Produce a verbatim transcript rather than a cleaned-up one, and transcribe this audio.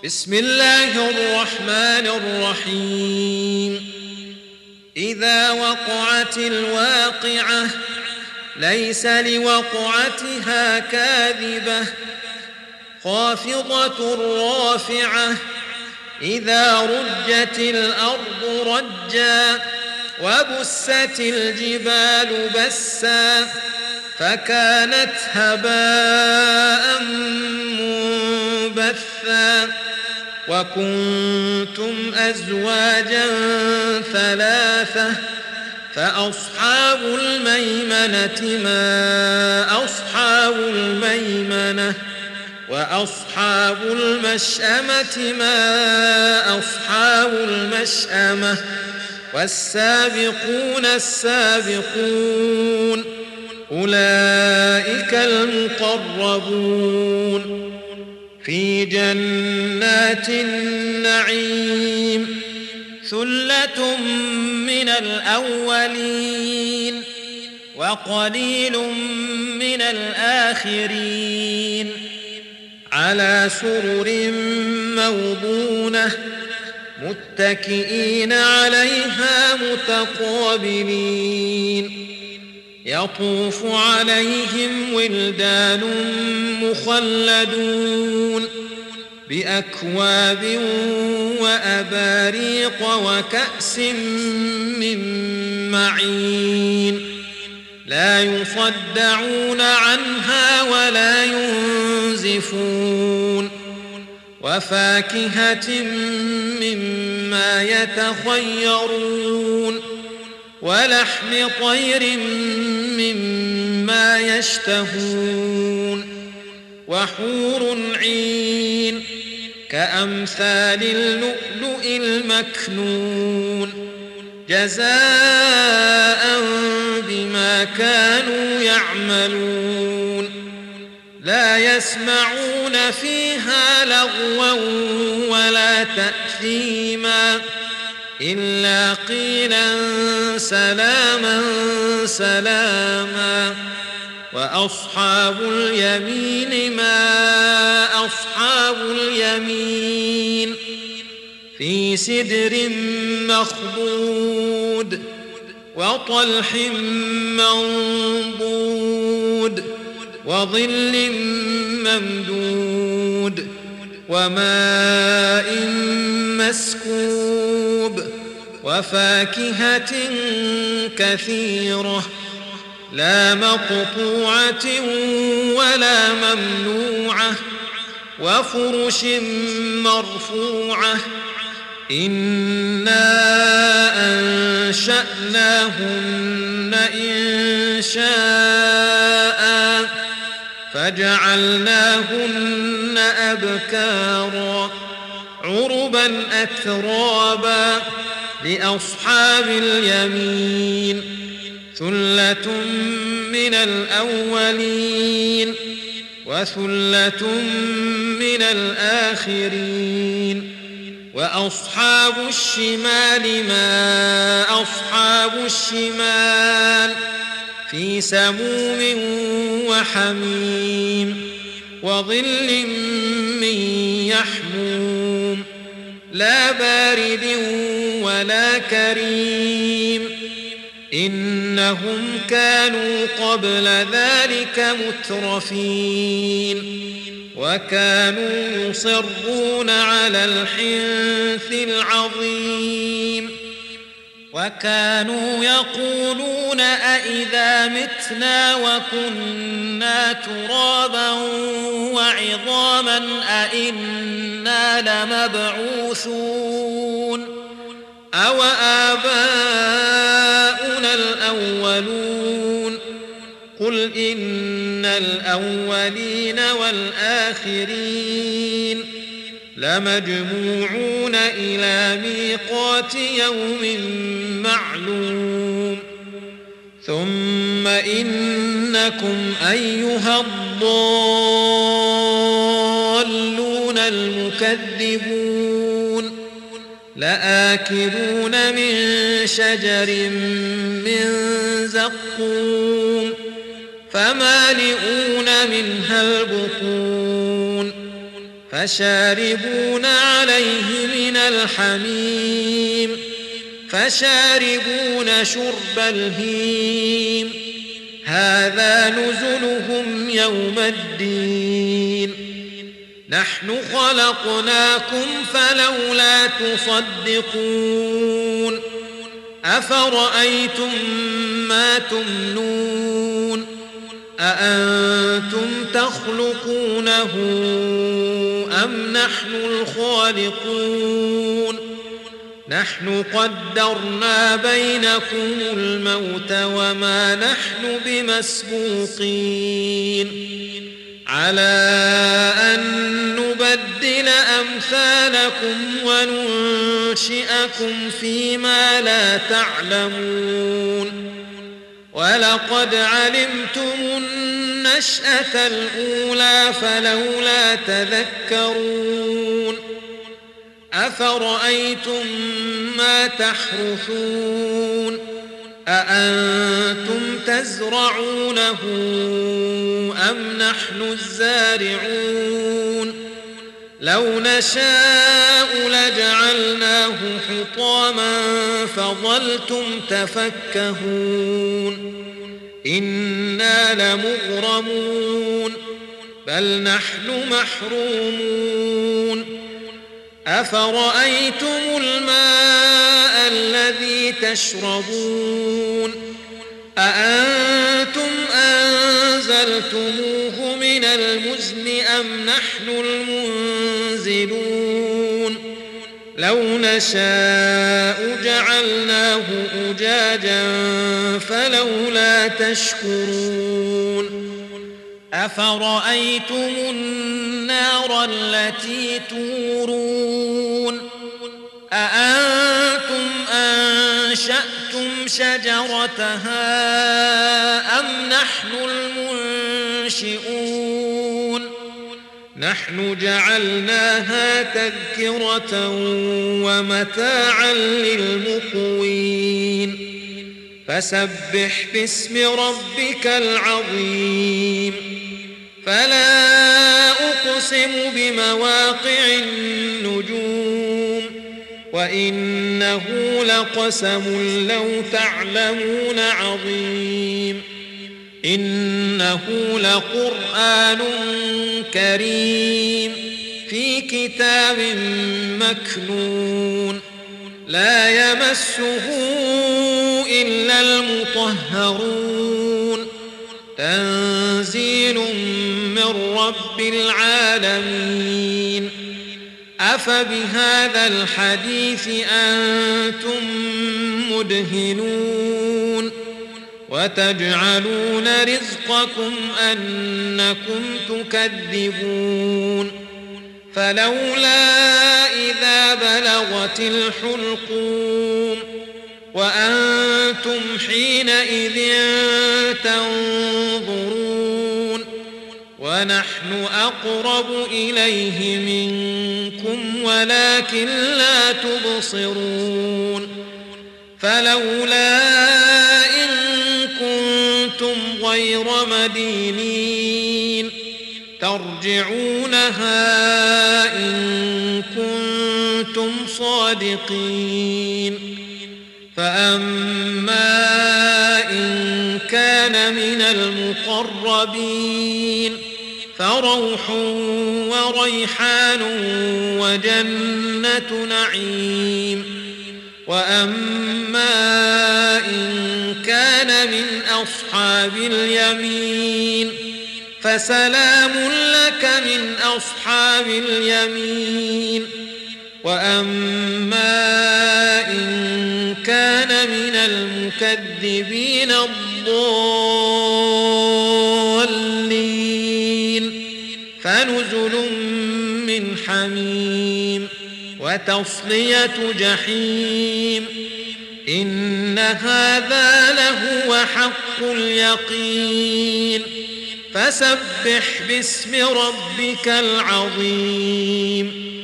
بسم الله الرحمن الرحيم إذا وقعت الواقعة ليس لوقعتها كاذبة خافضة رافعة إذا رجت الأرض رجا وبست الجبال بسا فكانت هباء منبثا وكنتم أزواجا ثلاثة فأصحاب الميمنة ما أصحاب الميمنة وأصحاب المشأمة ما أصحاب المشأمة والسابقون السابقون أولئك المقربون في جنات النعيم ثلة من الأولين وقليل من الآخرين على سرر موضونة متكئين عليها متقابلين يطوف عليهم ولدان مخلدون بأكواب وأباريق وكأس من معين لا يصدعون عنها ولا ينزفون وفاكهة مما يتخيرون ولحم طير مما يشتهون وحور عين كأمثال اللؤلؤ المكنون جزاء بما كانوا يعملون لا يسمعون فيها لغوا ولا تأثيما إلا قيلا سلاما سلاما وأصحاب اليمين ما أصحاب اليمين في سدر مخضود وطلح منضود وظل ممدود وماء مسكوب وفاكهة كثيرة لا مقطوعة ولا ممنوعة وفرش مرفوعة إنا أنشأناهن إنشاء فجعلناهن أبكارا عربا أترابا لأصحاب اليمين ثلة من الأولين وثلة من الآخرين وأصحاب الشمال ما أصحاب الشمال في سموم وحميم وظل من يحموم لا بارد ولا كريم إنهم كانوا قبل ذلك مترفين وكانوا يصرون على الحنث العظيم وكانوا يقولون أئذا متنا وكنا ترابا وعظاما أئنا لمبعوثون أو آباؤنا الأولون قل إن الأولين والآخرين لمجموعون إلى ميقات يوم معلوم ثم إنكم أيها الضالون المكذبون لآكلون من شجر من زقوم فمالئون منها البطون فشاربون عليه من الحميم فشاربون شرب الهيم هذا نزلهم يوم الدين نحن خلقناكم فلولا تصدقون أفرأيتم ما تمنون أأنتم تخلقونه أم نحن الخالقون نحن قدرنا بينكم الموت وما نحن بمسبوقين على أن نبدل أمثالكم وننشئكم فيما لا تعلمون ولقد علمتم النشأة الأولى فلولا تذكرون أفرأيتم ما تحرثون أأنتم تزرعونه أم نحن الزارعون لو نشاء لجعلناه حطاما فظلتم تفكهون إنا لمغرمون بل نحن محرومون أفرأيتم الماء الذي تشربون أأنتم أنزلتموه من المزن أم نحن المنزلون لو نشاء جعلناه أجاجا فلولا تشكرون أفرأيتم النار التي تورون أأنتم أنشأتم شجرتها أم نحن المنشئون نحن جعلناها تذكرة ومتاعا للمقوين فسبح باسم ربك العظيم فلا أقسم بمواقع النجوم وإنه لقسم لو تعلمون عظيم إنه لقرآن كريم في كتاب مكنون لا يمسه إلا المطهرون تنزيل من رب العالمين أفبهذا الحديث أنتم مدهنون وتجعلون رزقكم أنكم تكذبون فلولا إذا بلغت الحلقوم وأنتم حينئذ تنظرون ونحن أقرب إليه منكم ولكن لا تبصرون فلولا إن كنتم غير مدينين ترجعونها إن كنتم صادقين فأما إن كان من المقربين فروح وريحان وجنة نعيم وأما إن كان من أصحاب اليمين فسلام لك من أصحاب اليمين وأما إن كان من المكذبين الضالين فنزل من حميم وتصلية جحيم إن هذا لهو حق اليقين فسبح باسم ربك العظيم